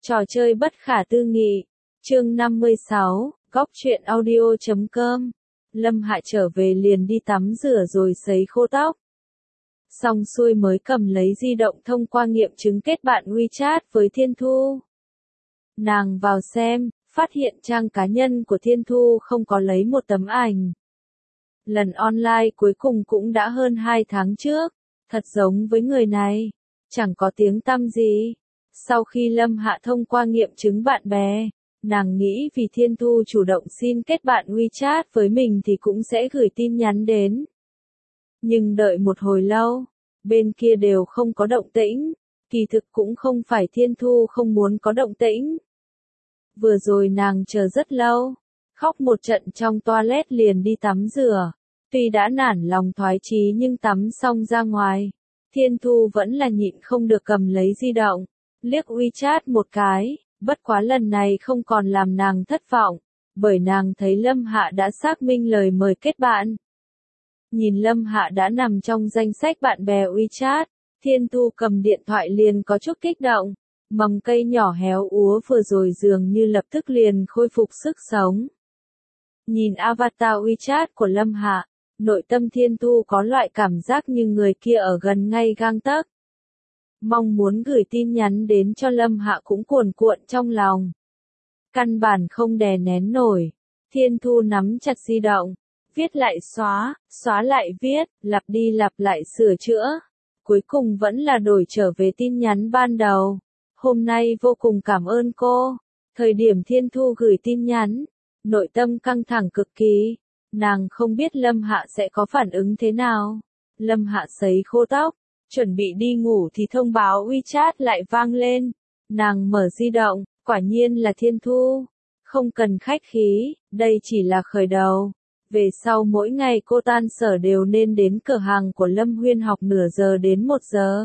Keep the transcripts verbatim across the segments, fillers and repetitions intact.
Trò chơi bất khả tư nghị. Chương năm mươi sáu, góc truyện audio chấm com. Lâm Hạ trở về liền đi tắm rửa rồi sấy khô tóc. Xong xuôi mới cầm lấy di động thông qua nghiệm chứng kết bạn WeChat với Thiên Thu. Nàng vào xem, phát hiện trang cá nhân của Thiên Thu không có lấy một tấm ảnh. Lần online cuối cùng cũng đã hơn hai tháng trước, thật giống với người này, chẳng có tiếng tăm gì. Sau khi Lâm Hạ thông qua nghiệm chứng bạn bè, nàng nghĩ vì Thiên Thu chủ động xin kết bạn WeChat với mình thì cũng sẽ gửi tin nhắn đến. Nhưng đợi một hồi lâu, bên kia đều không có động tĩnh, kỳ thực cũng không phải Thiên Thu không muốn có động tĩnh. Vừa rồi nàng chờ rất lâu, khóc một trận trong toilet liền đi tắm rửa, tuy đã nản lòng thoái chí nhưng tắm xong ra ngoài, Thiên Thu vẫn là nhịn không được cầm lấy di động, liếc WeChat một cái, bất quá lần này không còn làm nàng thất vọng, bởi nàng thấy Lâm Hạ đã xác minh lời mời kết bạn. Nhìn Lâm Hạ đã nằm trong danh sách bạn bè WeChat, Thiên Thu cầm điện thoại liền có chút kích động, mầm cây nhỏ héo úa vừa rồi dường như lập tức liền khôi phục sức sống. Nhìn avatar WeChat của Lâm Hạ, nội tâm Thiên Thu có loại cảm giác như người kia ở gần ngay gang tấc. Mong muốn gửi tin nhắn đến cho Lâm Hạ cũng cuồn cuộn trong lòng. Căn bản không đè nén nổi. Thiên Thu nắm chặt di động, viết lại xóa, xóa lại viết, lặp đi lặp lại sửa chữa. Cuối cùng vẫn là đổi trở về tin nhắn ban đầu. Hôm nay vô cùng cảm ơn cô. Thời điểm Thiên Thu gửi tin nhắn, nội tâm căng thẳng cực kỳ. Nàng không biết Lâm Hạ sẽ có phản ứng thế nào. Lâm Hạ sấy khô tóc, chuẩn bị đi ngủ thì thông báo WeChat lại vang lên. Nàng mở di động, quả nhiên là Thiên Thu. Không cần khách khí, đây chỉ là khởi đầu. Về sau mỗi ngày cô tan sở đều nên đến cửa hàng của Lâm Huyên học nửa giờ đến một giờ.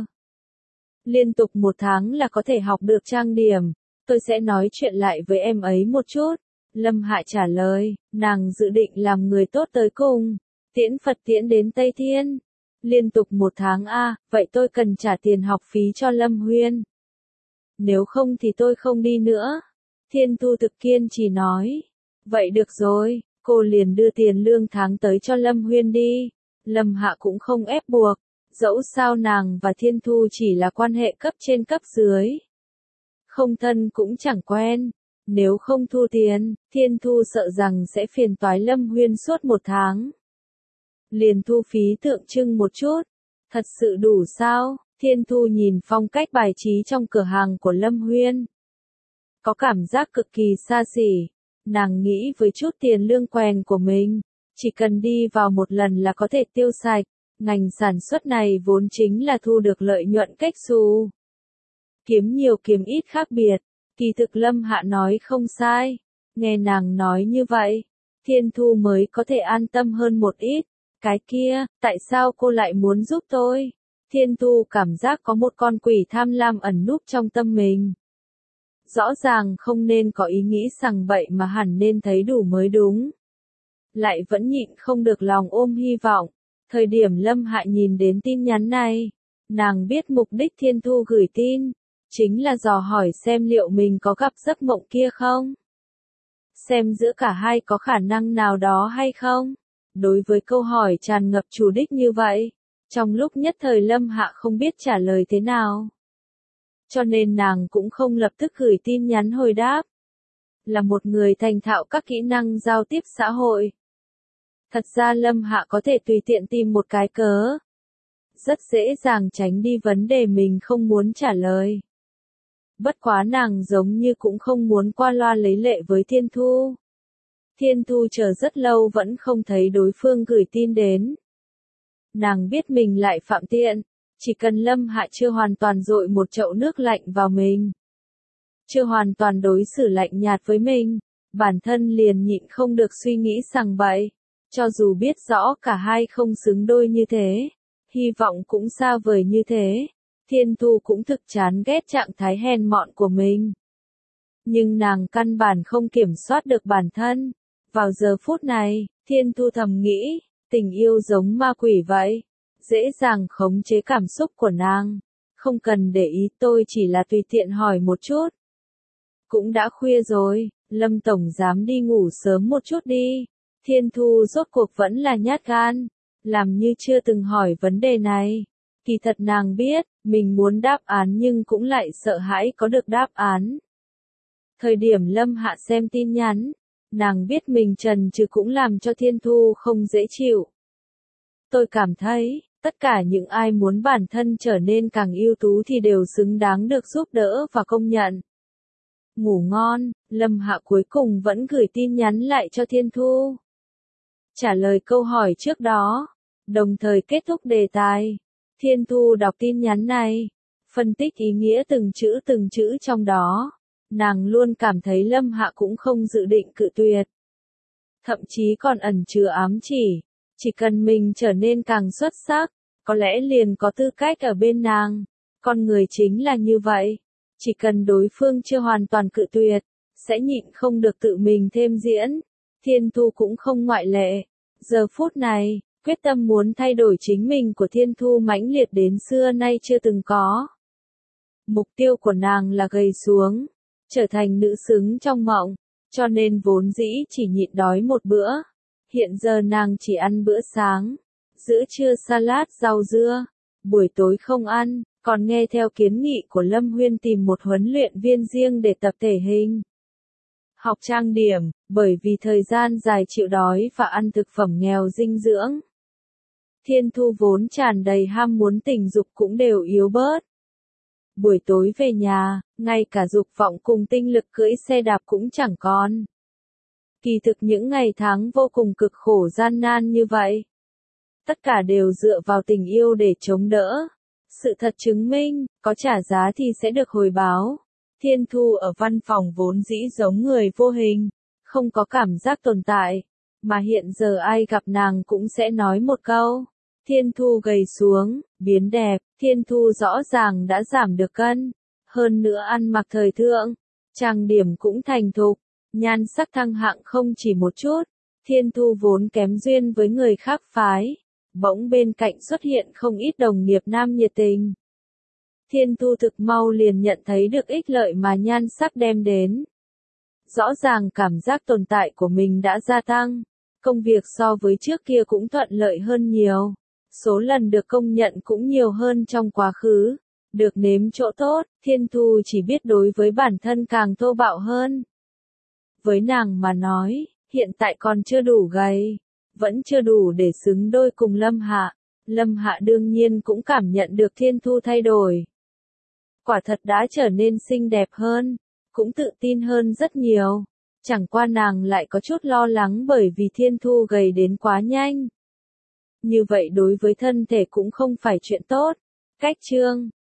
Liên tục một tháng là có thể học được trang điểm. Tôi sẽ nói chuyện lại với em ấy một chút. Lâm Hạ trả lời, nàng dự định làm người tốt tới cùng. Tiễn Phật tiễn đến Tây Thiên. Liên tục một tháng a, à, vậy tôi cần trả tiền học phí cho Lâm Huyên. Nếu không thì tôi không đi nữa. Thiên Thu thực kiên trì nói. Vậy được rồi, cô liền đưa tiền lương tháng tới cho Lâm Huyên đi. Lâm Hạ cũng không ép buộc, dẫu sao nàng và Thiên Thu chỉ là quan hệ cấp trên cấp dưới. Không thân cũng chẳng quen. Nếu không thu tiền, Thiên Thu sợ rằng sẽ phiền toái Lâm Huyên suốt một tháng. Liền thu phí tượng trưng một chút. Thật sự đủ sao? Thiên Thu nhìn phong cách bài trí trong cửa hàng của Lâm Huyên. Có cảm giác cực kỳ xa xỉ. Nàng nghĩ với chút tiền lương quèn của mình, chỉ cần đi vào một lần là có thể tiêu sạch. Ngành sản xuất này vốn chính là thu được lợi nhuận cách xù. Kiếm nhiều kiếm ít khác biệt. Kỳ thực Lâm Hạ nói không sai. Nghe nàng nói như vậy, Thiên Thu mới có thể an tâm hơn một ít. Cái kia, tại sao cô lại muốn giúp tôi? Thiên Thu cảm giác có một con quỷ tham lam ẩn núp trong tâm mình. Rõ ràng không nên có ý nghĩ rằng vậy mà hẳn nên thấy đủ mới đúng. Lại vẫn nhịn không được lòng ôm hy vọng. Thời điểm Lâm Hạ nhìn đến tin nhắn này, nàng biết mục đích Thiên Thu gửi tin, chính là dò hỏi xem liệu mình có gặp giấc mộng kia không? Xem giữa cả hai có khả năng nào đó hay không? Đối với câu hỏi tràn ngập chủ đích như vậy, trong lúc nhất thời Lâm Hạ không biết trả lời thế nào. Cho nên nàng cũng không lập tức gửi tin nhắn hồi đáp. Là một người thành thạo các kỹ năng giao tiếp xã hội. Thật ra Lâm Hạ có thể tùy tiện tìm một cái cớ. Rất dễ dàng tránh đi vấn đề mình không muốn trả lời. Bất quá nàng giống như cũng không muốn qua loa lấy lệ với Thiên Thu. Thiên Thu chờ rất lâu vẫn không thấy đối phương gửi tin đến. Nàng biết mình lại phạm tiện, chỉ cần Lâm Hạ chưa hoàn toàn dội một chậu nước lạnh vào mình. Chưa hoàn toàn đối xử lạnh nhạt với mình, bản thân liền nhịn không được suy nghĩ rằng vậy. Cho dù biết rõ cả hai không xứng đôi như thế, hy vọng cũng xa vời như thế, Thiên Thu cũng thực chán ghét trạng thái hèn mọn của mình. Nhưng nàng căn bản không kiểm soát được bản thân. Vào giờ phút này, Thiên Thu thầm nghĩ, tình yêu giống ma quỷ vậy, dễ dàng khống chế cảm xúc của nàng. Không cần để ý, tôi chỉ là tùy tiện hỏi một chút. Cũng đã khuya rồi, Lâm Tổng dám đi ngủ sớm một chút đi. Thiên Thu rốt cuộc vẫn là nhát gan, làm như chưa từng hỏi vấn đề này. Kỳ thật nàng biết, mình muốn đáp án nhưng cũng lại sợ hãi có được đáp án. Thời điểm Lâm Hạ xem tin nhắn, nàng biết mình trần trừ cũng làm cho Thiên Thu không dễ chịu. Tôi cảm thấy, tất cả những ai muốn bản thân trở nên càng ưu tú thì đều xứng đáng được giúp đỡ và công nhận. Ngủ ngon, Lâm Hạ cuối cùng vẫn gửi tin nhắn lại cho Thiên Thu. Trả lời câu hỏi trước đó, đồng thời kết thúc đề tài. Thiên Thu đọc tin nhắn này, phân tích ý nghĩa từng chữ từng chữ trong đó. Nàng luôn cảm thấy Lâm Hạ cũng không dự định cự tuyệt. Thậm chí còn ẩn chứa ám chỉ, chỉ cần mình trở nên càng xuất sắc, có lẽ liền có tư cách ở bên nàng. Con người chính là như vậy, chỉ cần đối phương chưa hoàn toàn cự tuyệt, sẽ nhịn không được tự mình thêm diễn. Thiên Thu cũng không ngoại lệ. Giờ phút này, quyết tâm muốn thay đổi chính mình của Thiên Thu mãnh liệt đến xưa nay chưa từng có. Mục tiêu của nàng là gầy xuống, trở thành nữ xứng trong mộng, cho nên vốn dĩ chỉ nhịn đói một bữa. Hiện giờ nàng chỉ ăn bữa sáng, giữa trưa salad rau dưa, buổi tối không ăn, còn nghe theo kiến nghị của Lâm Huyên tìm một huấn luyện viên riêng để tập thể hình. Học trang điểm, bởi vì thời gian dài chịu đói và ăn thực phẩm nghèo dinh dưỡng. Thiên Thu vốn tràn đầy ham muốn tình dục cũng đều yếu bớt. Buổi tối về nhà, ngay cả dục vọng cùng tinh lực cưỡi xe đạp cũng chẳng còn. Kỳ thực những ngày tháng vô cùng cực khổ gian nan như vậy, tất cả đều dựa vào tình yêu để chống đỡ. Sự thật chứng minh, có trả giá thì sẽ được hồi báo. Thiên Thu ở văn phòng vốn dĩ giống người vô hình, không có cảm giác tồn tại, mà hiện giờ ai gặp nàng cũng sẽ nói một câu. Thiên Thu gầy xuống, biến đẹp, Thiên Thu rõ ràng đã giảm được cân, hơn nữa ăn mặc thời thượng, trang điểm cũng thành thục, nhan sắc thăng hạng không chỉ một chút. Thiên Thu vốn kém duyên với người khác phái, bỗng bên cạnh xuất hiện không ít đồng nghiệp nam nhiệt tình. Thiên Thu thực mau liền nhận thấy được ích lợi mà nhan sắc đem đến. Rõ ràng cảm giác tồn tại của mình đã gia tăng, công việc so với trước kia cũng thuận lợi hơn nhiều, số lần được công nhận cũng nhiều hơn trong quá khứ. Được nếm chỗ tốt, Thiên Thu chỉ biết đối với bản thân càng thô bạo hơn. Với nàng mà nói, hiện tại còn chưa đủ gầy, vẫn chưa đủ để xứng đôi cùng Lâm Hạ. Lâm Hạ đương nhiên cũng cảm nhận được Thiên Thu thay đổi. Quả thật đã trở nên xinh đẹp hơn, cũng tự tin hơn rất nhiều. Chẳng qua nàng lại có chút lo lắng bởi vì Thiên Thu gầy đến quá nhanh. Như vậy đối với thân thể cũng không phải chuyện tốt. Cách chương